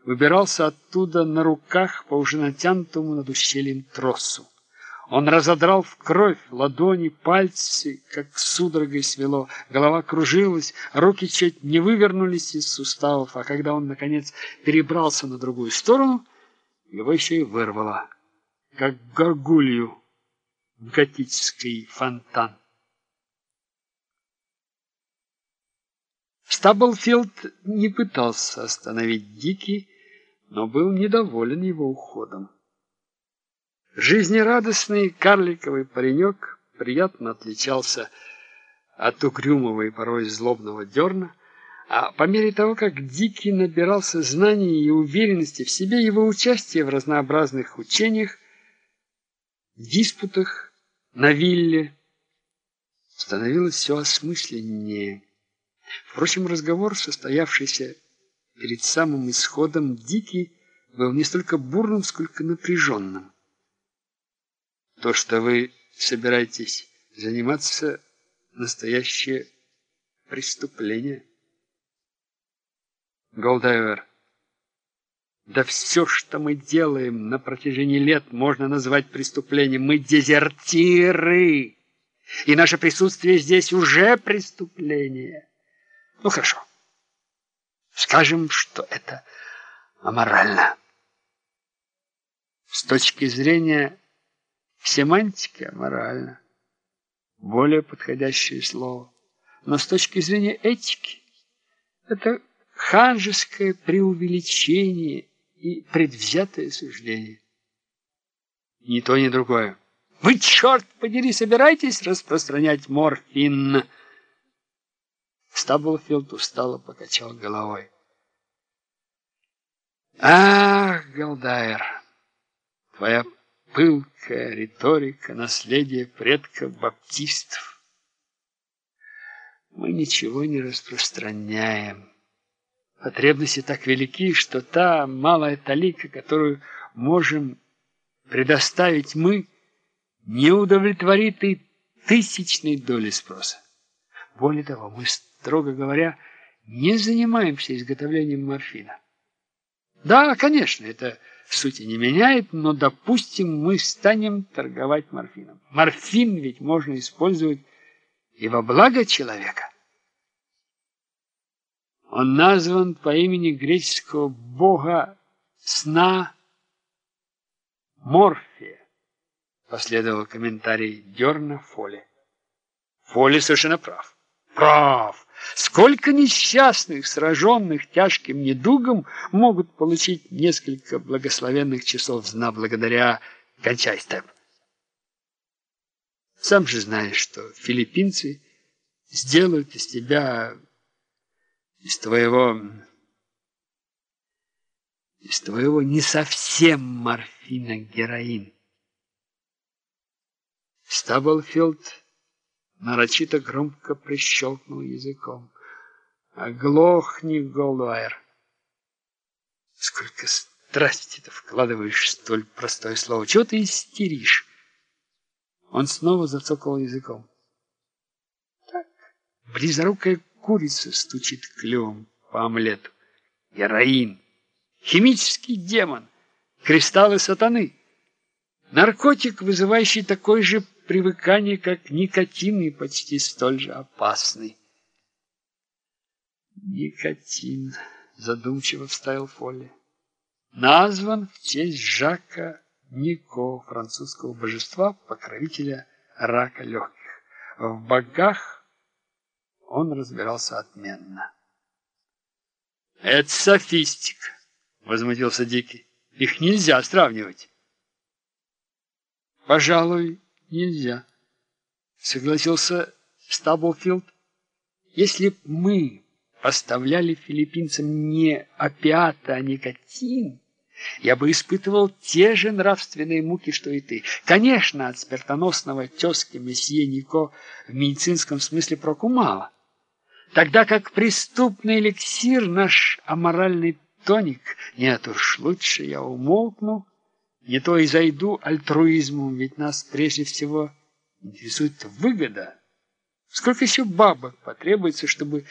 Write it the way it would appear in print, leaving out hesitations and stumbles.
выбирался оттуда на руках по уже натянутому над ущельем тросу. Он разодрал в кровь ладони, пальцы, как судорогой свело, голова кружилась, руки чуть не вывернулись из суставов, а когда он, наконец, перебрался на другую сторону, его еще и вырвало, как горгулью в готический фонтан. Стаблфилд не пытался остановить Дики, но был недоволен его уходом. Жизнерадостный карликовый паренек приятно отличался от угрюмого и порой злобного дерна, а по мере того, как Дики набирался знаний и уверенности в себе, его участие в разнообразных учениях, диспутах на вилле становилось все осмысленнее. Впрочем, разговор, состоявшийся перед самым исходом, Дики был не столько бурным, сколько напряженным. То, что вы собираетесь заниматься, настоящее преступление. Голдайвер, да все, что мы делаем на протяжении лет, можно назвать преступлением. Мы дезертиры, и наше присутствие здесь уже преступление. Ну, хорошо. Скажем, что это аморально. С точки зрения семантики аморально. Более подходящее слово. Но с точки зрения этики это ханжеское преувеличение и предвзятое суждение. Ни то, ни другое. Вы, черт подери, собираетесь распространять морфин? Стаблфилд устало покачал головой. Ах, Голдайер, твоя пылкая риторика, наследие предков баптистов. Мы ничего не распространяем. Потребности так велики, что та малая талика, которую можем предоставить мы, не удовлетворит и тысячной доли спроса. Более того, мы, строго говоря, не занимаемся изготовлением морфина. Да, конечно, это сути не меняет, но, допустим, мы станем торговать морфином. Морфин ведь можно использовать и во благо человека. Он назван по имени греческого бога сна Морфия, последовал комментарий Дерна Фолли. Фолли совершенно прав. Прав! Сколько несчастных, сраженных тяжким недугом, могут получить несколько благословенных часов сна благодаря кончайстам. Сам же знаешь, что филиппинцы сделают из тебя, из твоего не совсем морфина героин. Стаблфилд нарочито громко прищелкнул языком. Оглохни, Голдайер. Сколько страсти ты вкладываешь в столь простое слово. Чего ты истеришь? Он снова зацокал языком. Так, близорукая курица стучит клювом по омлету. Героин, химический демон, кристаллы сатаны. Наркотик, вызывающий такое же привыкание, как никотин, и почти столь же опасный. Никотин, задумчиво вставил Фолли. Назван в честь Жака Нико, французского божества, покровителя рака легких. В богах он разбирался отменно. Это софистика, возмутился Дикий. Их нельзя сравнивать. Пожалуй, нельзя, согласился Стаблфилд. Если б мы поставляли филиппинцам не опиаты, а никотин, я бы испытывал те же нравственные муки, что и ты. Конечно, от смертоносного тезки месье Нико в медицинском смысле проку мало. Тогда как преступный эликсир, наш аморальный тоник, нет уж, лучше я умолкну, не то и зайду альтруизмом, ведь нас прежде всего интересует выгода. Сколько еще бабок потребуется, чтобы